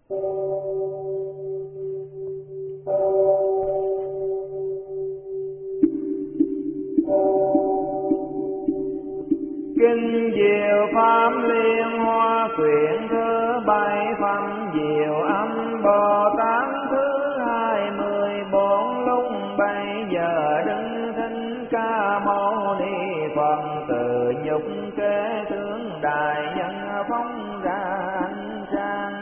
Kinh diệu pháp liên hoa quyển thứ 7 phẩm diệu âm Bồ Tát thứ 24. Lúc bấy giờ Đức Thích Ca Mâu Ni Phật từ nhục kế tướng đại nhân phóng ra ánh sáng,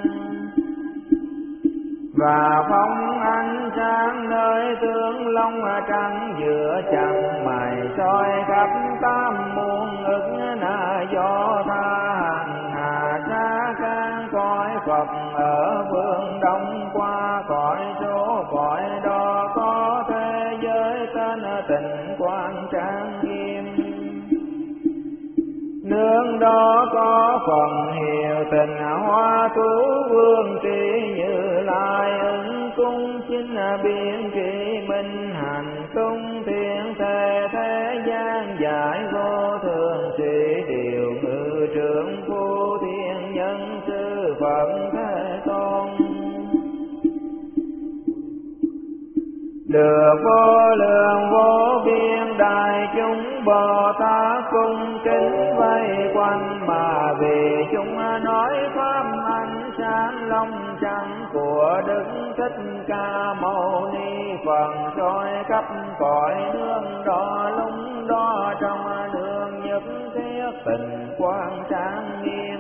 và phóng ánh sáng nơi tướng long trắng giữa chặng mày soi khắp tam muôn ức na do tha hằng hà xa can cõi Phật ở phương đông qua cõi số cõi đó có thế giới tên Tịnh Quang trang nghiêm. Nương đó có phần hiệu Tình Hoa Tú Vương trí Như Lai ứng cung chính biên trị minh hành tung thiên thế thế gian giải vô thường sĩ điều ngự trưởng phu thiên nhân sư Phật Thế Tôn. Được vô lượng vô biên đại chúng Bồ Tát cung kính vây quanh, mà vì chúng nói pháp ánh sáng long trắng của Đức Thích Ca Mâu Ni Phật soi khắp cõi nước đó lung đó trong đường nhất thiết Tịnh Quang trang nghiêm.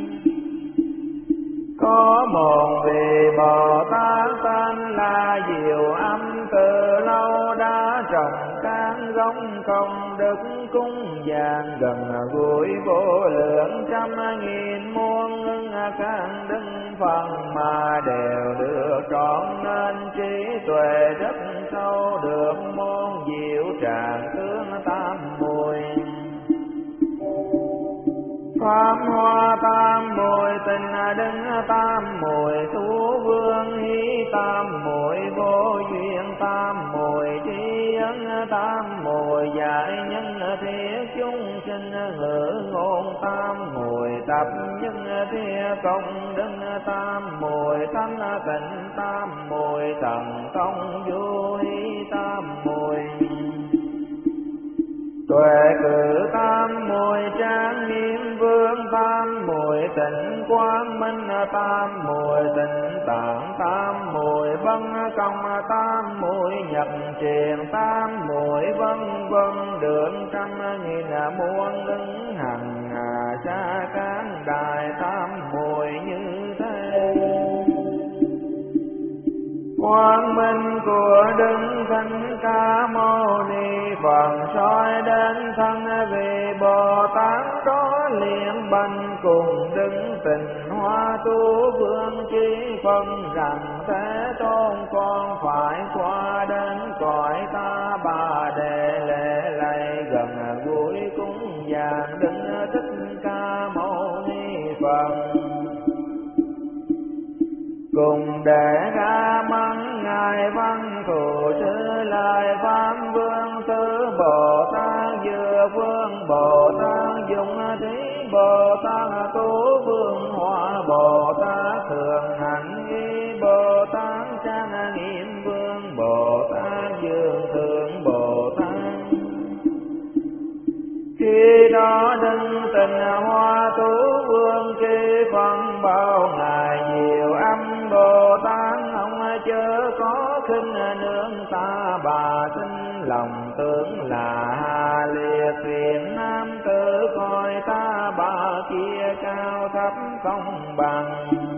Có một vị Bồ Tát tên là Diệu Âm, từ lâu đã trồng căn gốc công đức cúng dường gần gũi vô lượng trăm nghìn muôn căn đức phần, mà đều được trọn nên trí tuệ rất sâu, được môn diệu tràng tướng tam muội. Pháp hoa tam muội tình đứng tam muội thú vương hí tam muội vô duyên tam muội tri ân tam muội dạy nhân thiết chúng sinh ngữ ngôn tam muội tập nhân thiết công đức tam muội thanh tịnh tam muội thần công vô hí tam muội. Tuệ cử tam muội trang nghiêm vương tam muội tịnh quang minh tam muội tịnh tạng tam muội vân công tam muội nhập triền tam muội vân vân, đường trăm nghìn muôn ứng hằng hà sa cán đài tam muội như thế. Quang minh của Đức Thích Ca Mâu Ni Phật soi đến thân vị Bồ Tát đó liền bành cùng Đức Tịnh Hoa Tú Vương chí phân rằng Thế Tôn con phải qua đến cõi ta bà để lễ lạy gần gũi cúng dường Đức Thích Ca Mâu Ni Phật, cùng để ra mắng ngài văn thù sư lại pháp vương tứ Bồ Tát Dư Vương Bồ Tát Dung Thí Bồ Tát Tú Vương Hoa Bồ Tát Thường Hạnh Nghi Bồ Tát Trang Nghiêm Vương Bồ Tát Dương Thượng Bồ Tát. Khi đó Đức Tịnh Hoa Tú Vương khi phân bao ngài Diệu Âm Bồ Tát, ông chớ có khinh nương ta bà, sinh lòng tưởng là hà liệt phiền nam tử, coi ta bà kia cao thấp không bằng.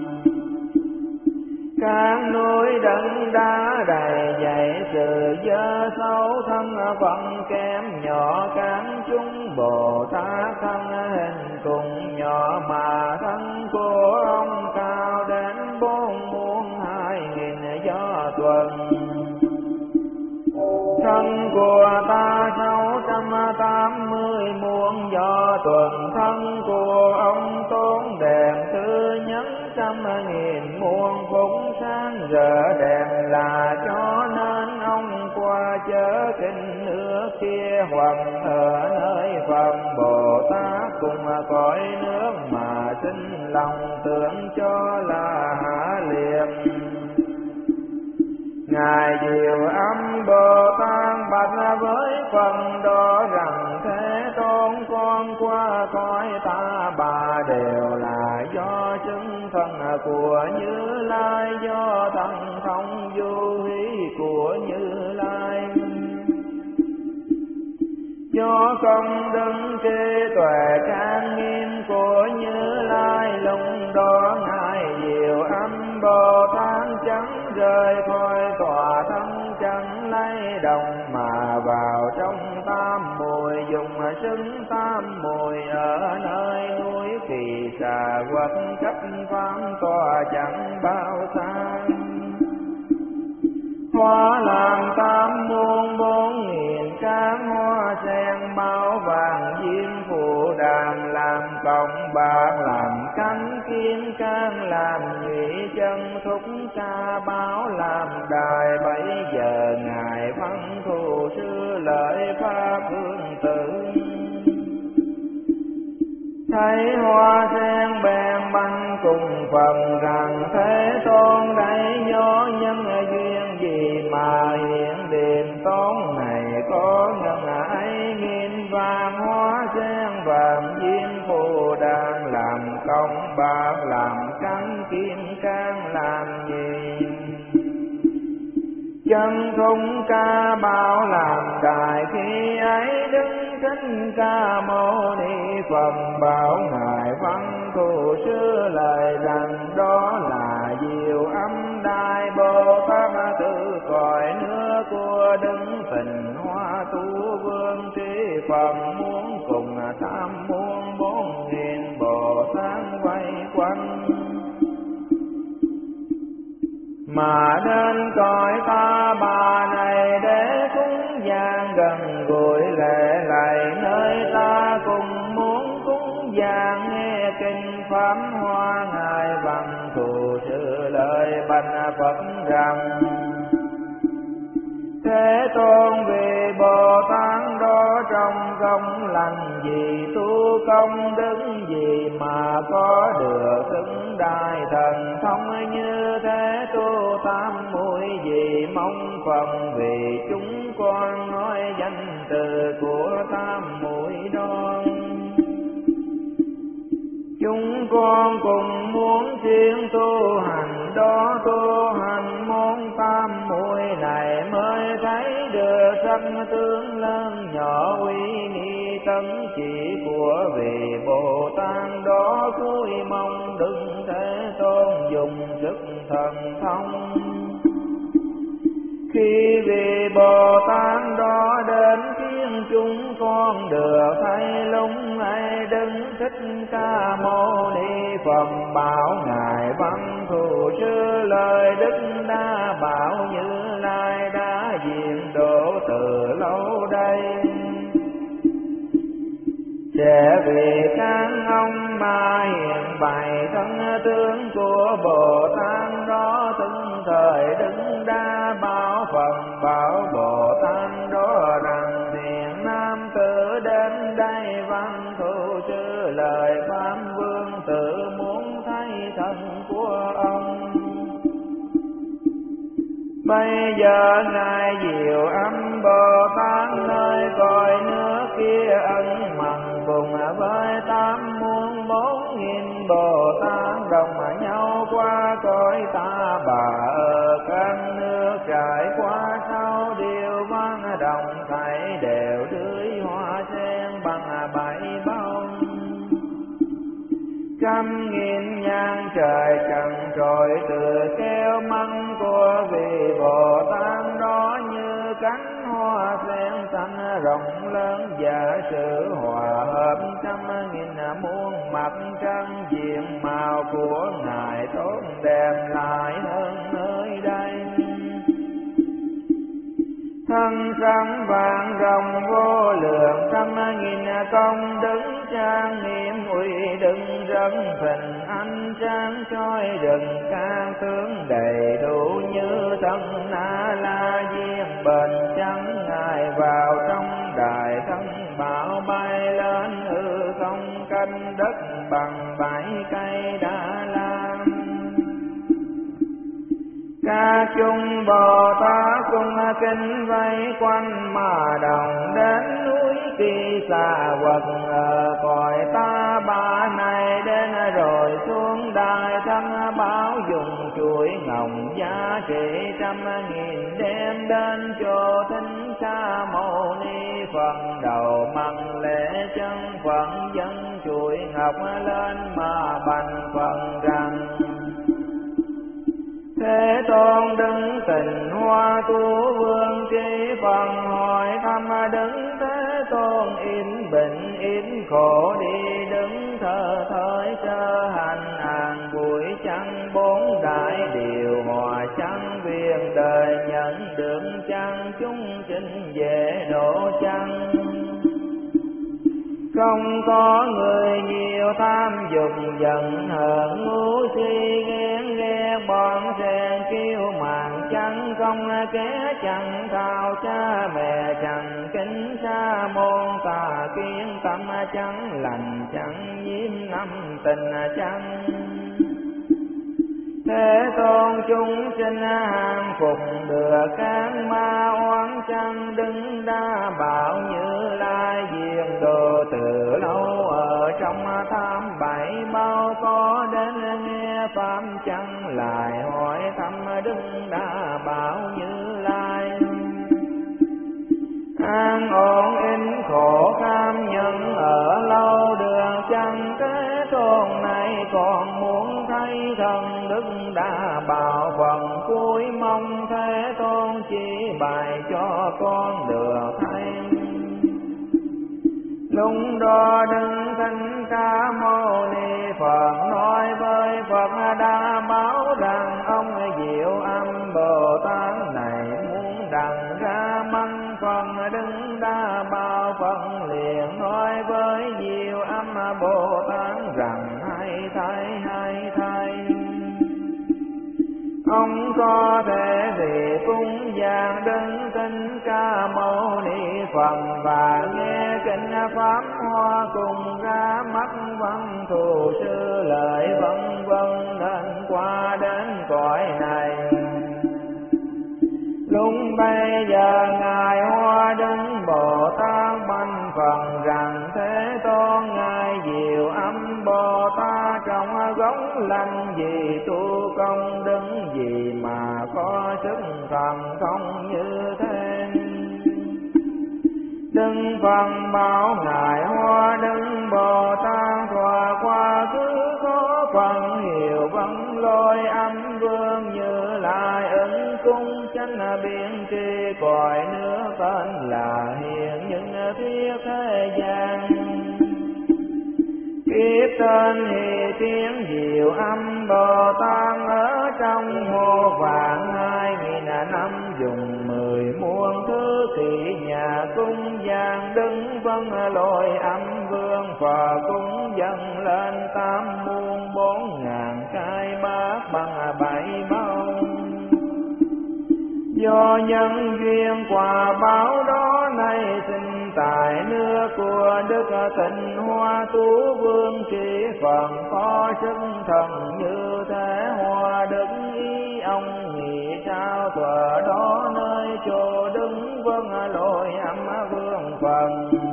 Các núi đấng đá đầy dày sự dơ xấu, thân phận kém nhỏ các chúng Bồ Tát, thân hình cùng nhỏ mà thân của ông cao đến 4.200.000 gió tuần. Thân của ta 680 muôn gió tuần, thân của ông tốn đèn thứ nhất 100.000 muôn phúng sáng rỡ đèn, là cho nên ông qua chớ kinh nước kia hoặc ở nơi Phật Bồ Tát cùng cõi nước, mà sinh lòng tưởng cho là hạ liệt Ngài Diệu Âm Bồ Tát bạch với phần đó rằng: Thế Tôn, con qua cõi ta bà đều là do chứng thân của Như Lai, do thần thông vô hí của Như Lai, do công đức trí tuệ trang nghiêm của Như Lai. Lúc đó Ngài Diệu Âm Bồ Tát chẳng rời khỏi tòa thân, chẳng lấy đồng mà vào trong tam muội, dùng xứng tam muội ở nơi núi Kỳ Xà hoặc cách pháp tòa chẳng bao xa. Hoa làm tam muôn 4000 các hoa sen, bao vàng diêm phù đàm làm cộng bạc, làm cánh kim cang làm nhụy chân, thúc ca báo làm đài. Bấy giờ Ngài Văn Thù Sư lợi pháp hương tử, thấy hoa sen bèn banh cùng phần rằng: Thế Tôn, đây do nhân duyên gì mà hiện điềm tôn này có ngân ấy nghìn vàng hoa sen, vàng diêm phù đàn làm công bạc, làm cánh kim cang làm gì chân, thung ca bảo làm đài. Khi ấy Đức Thích Ca Mâu Ni Phật bảo Ngài Văn Thù Sư lời rằng: Đó là Diệu Âm Đại Bồ Tát từ cõi nước của Đức Tịnh Hoa Tu Vương Trí Phật, muốn cùng tam muôn 4000 Bồ Tát vây quanh, mà đến cõi ta bà này để cúng dường gần gũi lễ lạy. Nơi ta cùng muốn cúng dường nghe kinh pháp hoa. Ngài Văn Thù Sư lời bạch Phật rằng: Thế Tôn, vì Bồ Tát đó trong công lành gì, tu công đức gì mà có được xứng đại thần thông như thế, tu tam muội gì mong phần vì chúng con nói danh từ của tam muội đó. Chúng con cùng muốn siêng tu hành đó, tu hành môn tam muội này mới thấy được sắc tướng lớn nhỏ uy nghi tấn chỉ của vị Bồ Tát đó. Cuối mong Đức Thế Tôn dùng sức thần thông, khi vị Bồ Tát đó đến khiến chúng con được thấy. Lúc ấy Đức Thích Ca Mâu Ni Phật bảo Ngài Văn Thù Sư lời Đức Đa Bảo Như Lai đã diệt độ từ lâu đây, sẽ vì các ông mà hiện bày thân tướng của Bồ Tát đó. Từng thời Đức Đa Bảo Phật bảo Bồ Tát đó rằng: Thiện nam tử đến đây, Văn Thù Sư lời Pháp Vương tử muốn thấy thân của ông. Bây giờ Ngài Diệu Âm Bồ Tát nơi cõi nước kia ân mặn cùng với 84000 Bồ Tát đồng nhau qua cõi ta bà ở các nước trải qua sau điều văn đồng thảy đều tưới hoa sen bằng 7 bông. 100.000 nhang trời trần trội từ keo măng của vị Bồ Tát đó, như cánh hoa sen xanh rộng lớn và sự hòa hợp 100.000 muôn mặt trăng diện màu của Ngài tốt đẹp lại hơn nơi đây. Thân sáng vàng rồng vô lượng 100.000 công đức trang nghiêm uy đức rất thịnh ánh sáng soi rừng ca tướng đầy đủ như thân Na La Diên bền trắng. Ngài vào trong đại thân bảo bay lên hư không canh đất bằng 7 cây Đa La. Các chúng Bồ Tát cùng kính vây quanh mà đồng đến núi Kỳ Xà Quật ở cõi ta bà này, đến rồi xuống Đại Thân Bảo dùng chuỗi ngọc giá trị 100.000 đem đến chỗ Thích Ca Mâu Ni Phật. Đầu mặt lễ chân Phật dân chuỗi ngọc lên mà bạch Phật rằng: Thế Tôn đứng tình hoa tu vương tri Phật hỏi thăm đứng Thế Tôn in bệnh in khổ đi đứng thờ thới sơ hành hàng buổi chăng bốn đại điều hòa chăng viên đời nhận được chăng chúng sinh về độ chăng. Không có người nhiều tham dục giận hờn ngu si ghen ghét bọn sen kiêu mạn chẳng không kẻ chẳng thao cha mẹ chẳng kính sa môn tà kiến tâm chẳng lành chẳng nhiễm năm tình chẳng. Thế Tôn chúng sinh ham phục được các ma oán chăng đứng đa bảo Như Lai diền đồ từ lâu ở trong tham bảy bao có đến nghe pháp chăng lại hỏi thăm đứng đa bảo Như Lai. An ổn in khổ cam nhân ở lâu đường chăng Thế Tôn này còn muốn thấy thần đức đã bảo phần cuối mong Thế Tôn chỉ bày cho con được thấy. Lúc đó đứng Thích Ca Mâu Ni Phật nói với Phật đã báo rằng ông Diệu Âm Bồ Tát này muốn đặng ra măng Phật đứng đa bảo Phật liền nói với Diệu Âm Bồ Tát rằng hay thay ông có thể vì cung giảng đứng Thích Ca Mâu Ni Phật và nghe kinh pháp hoa cùng ra mắt văn thù sư lợi vân vân nên qua đến cõi này. Lúc bây giờ ngài Hoa Đứng Bồ Tát bạch Phật rằng: Thế Tôn ngài Diệu Âm Bồ Tát trong gốc lành gì tu công đứng gì mà có sức thần thông như thế. Đức Phật bảo ngài Hoa Đứng Bồ Tát thoa qua cứ có phần hiểu vấn lôi âm vương Như Lai ứng cung chánh biện tri cõi nước tên là hiện những thiết thế gian. Kiếp tên thì tiếng Diệu Âm Bồ Tát ở trong hồ vạn 2000 năm dùng 10 muôn thứ kỷ nhà cung giang đứng vân lôi âm vương Phật cung dâng lên 8 muôn 4.000 cái bát bằng 7 bao. Do nhân duyên quả báo đó nay sinh tại nước của Đức Tịnh Hoa Tú Vương Trí Phật có sức thần như thế. Hoa Đức ý ông nghĩ sao thuở đó nơi chỗ đứng vân lôi âm vương Phật.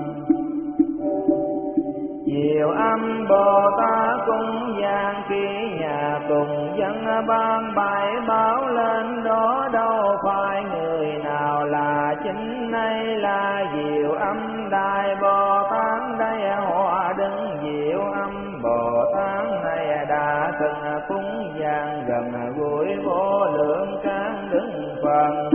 Diệu Âm Bồ Tát cung giang ký nhà cùng dân ban bài báo lên đó đâu phải người nào là chính nay là Diệu Âm Đại Bồ Tát đây. Hoa đứng Diệu Âm Bồ Tát này đã từng cúng giang gần gũi vô lượng các đức Phật.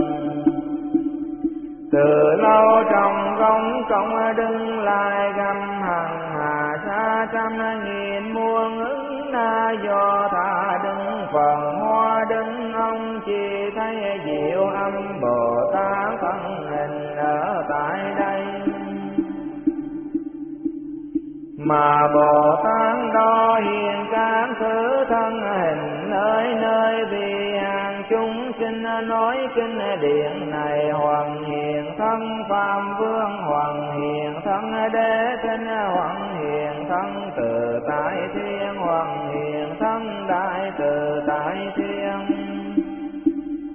Từ lâu trong công công đứng lại găm hằng hà xa 100.000 muôn ứng na do tha đứng Phật. Hoa đứng ông chỉ thấy Diệu Âm Bồ Tát thân hình ở tại đây. Mà Bồ Tát đó hiện các thứ thân hình nơi nơi vì hàng chúng sinh nói kinh điển này. Hoàng hiện thân Phạm Vương, Hoàng hiện thân Đế Thích, Hoàng hiện thân Tự Tại Thiên, Hoàng hiện thân Đại Tự Tại Thiên.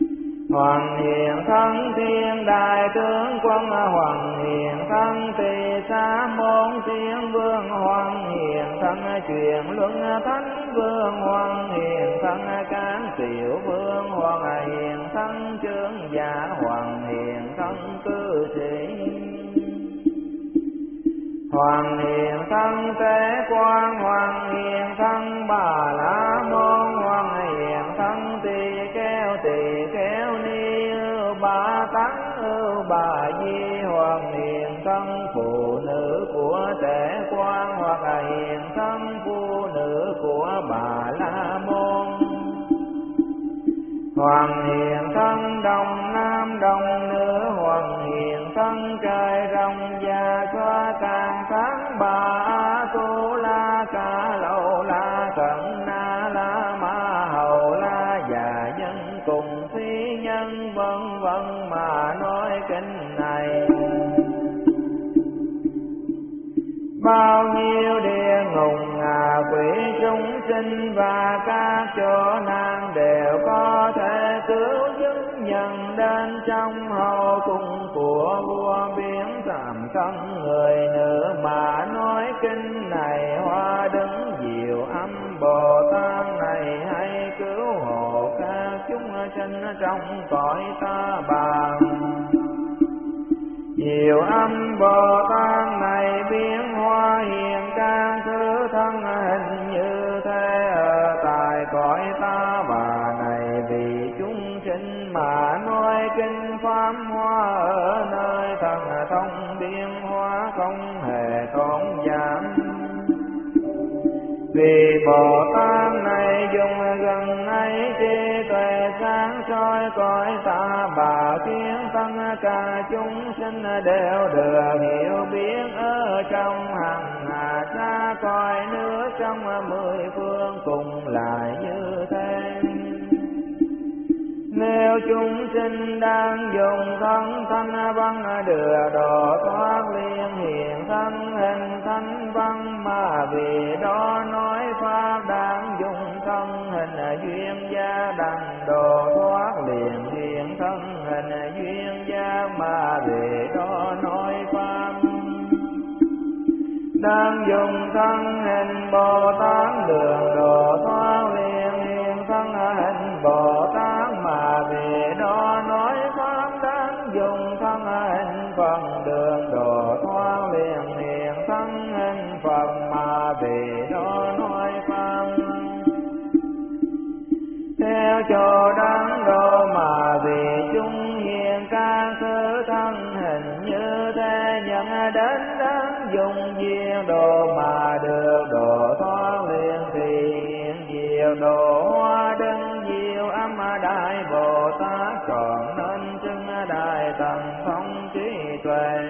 Hoàng Hiền Thân Thiên Đại Tướng Quân, Hoàng Hiền Thân Tỳ Xá Môn Thiên Vương, Hoàng Hiền Thân Truyền Luân Thánh Vương, Hoàng Hiền Thân Cán Tiểu Vương, Hoàng Hiền Thân Chương Giả, Hoàng Hiền Thân Cư Sĩ, Hoàng Hiền Thân Tế Quan, Hoàng Hiền Thân Bà La Môn, Hoàng Hiền Thân Tỳ Kheo Ni Ba Tánh Bà Di, Hoàng Hiền Thân Phụ Nữ của Tế Quan, Hoàng Hiền Thân Phụ Nữ của Bà La Môn, Hoàng Hiền Thân Đông Nam Đông Nữ, Hoàng Hiền Thân Trời Rồng Già Xoa Càng Tháng Ba Tu La Ca Lâu La Cận Na La Ma Hầu La Già Nhân cùng phi nhân vân vân mà nói kinh này. Bao nhiêu địa ngục quỷ chúng sinh và các chỗ nan đều có thể cứu giúp nhân đến trong hậu cung của vua biến làm thân người nữ mà nói kinh này. Hoa đứng diệu âm Bồ Tát này hay cứu hộ các chúng sinh trong cõi ta bà. Diệu âm Bồ Tát này biến hóa hiện các thứ thân hình như thế ở tại cõi ta bà này, vì chúng sinh mà nói kinh pháp hoa ở nơi thần thông biến hóa không hề tốn giảm. Vì Bồ Tát này dùng gần ấy trí tuệ sáng soi cõi ta bà, khiến tất cả chúng sinh đều được hiểu biết ở trong hằng hà xa cõi nước trong 10 phương cùng lại như thế. Nếu chúng sinh đang dùng thân thanh văn được độ thoát liên hiện thân hình thánh văn, mà vì đó nói pháp đang dùng thân hình duyên gia đặng độ thoát liền hiện thân hình duyên gia, mà vì đó nói pháp đang dùng thân hình Bồ Tát đường độ thoát liền hiện thân hình Bồ Tát, mà vì đó nói pháp đang dùng thân hình Phật đường độ thoát liền hiện thân hình Phật, mà vì đó nói pháp theo chỗ đáng độ, mà vì chúng hiện các thứ thân hình như thế nhận đến đáng dùng duyên độ mà được độ thoát liền, thì hiện diệu độ hoa đấng diệu âm đại Bồ Tát trọn nên chứng đại thần thông trí tuệ.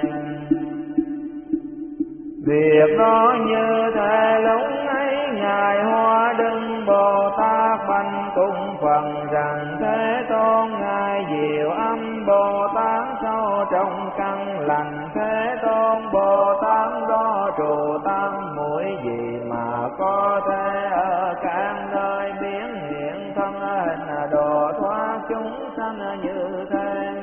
Việc đó như thế lúc ấy ngài Hoa Đấng Bồ Tát bạch cung phần rằng: Thế Tôn, ngài diệu âm Bồ Tát sâu trong căn lành, Thế Tôn Bồ Tát đó trụ tam muội gì mà có thể ở các nơi biến hiện thân hình độ thoát chúng sanh như thế.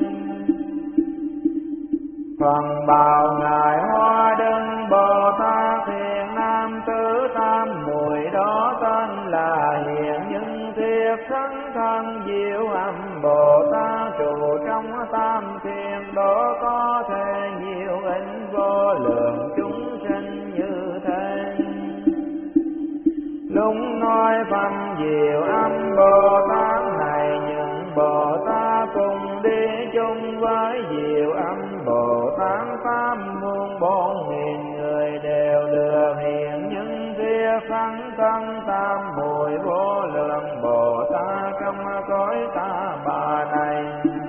Phần bào ngài Hoa Đấng Bồ Tát hiện nam tứ tam muội đó tên là hiện những thiết thân thân diệu âm Bồ Tát trụ trong tam thiên đó có thể nhiều ích vô lượng chúng sinh như thế. Lúc nói phần diệu âm Bồ Tát này, những Bồ Tát cùng đi chung với diệu âm Bồ Tát 84.000 người đều được hiện những thiết thân thân tam muội vô lượng Bồ Tát trong cõi ta bà này.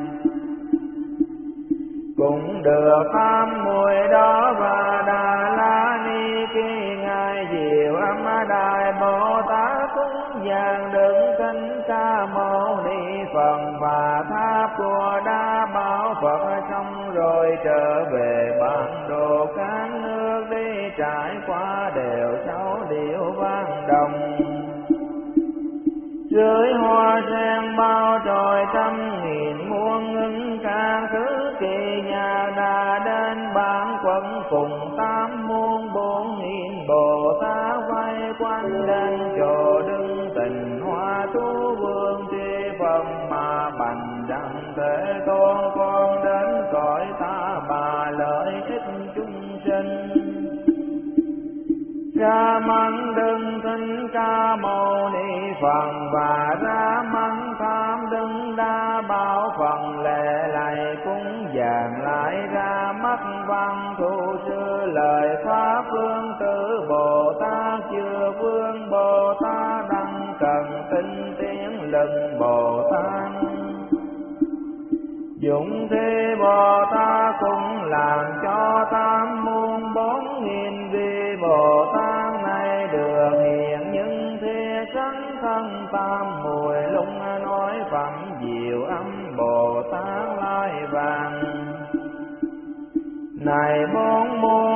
Cũng được tam muội đó và Đà La Ni khi ngài diệu âm đại Bồ Tát cúng dường đứng Thích Ca Mâu Ni Phật và tháp của Đa Bảo Phật, xong rồi trở về bản đồ các nước đi trải qua đều 6 điệu vang đồng. Dưới hoa sen bao trồi 100.000 muôn thú vương tri phần mà bành đặng Thế Tôn con đến cõi ta bà lợi ích chúng sinh. Ra mắng Đức Thích Ca Mâu Ni Phật và ra mắng Tham Đức Đa Bảo Phật lệ lạy cúng dường lại ra mắt văn thù sư lời pháp phương tử Bồ Tát chư vương Bồ Tát đăng cần tinh tiến lực Bồ Tát. Dụng thế Bồ Tát cũng làm cho 84.000 vị Bồ Tát này được hiện những thế sắc thân tam mùi lung nói phẩm diệu âm Bồ Tát lai vàng. Này 4 mùa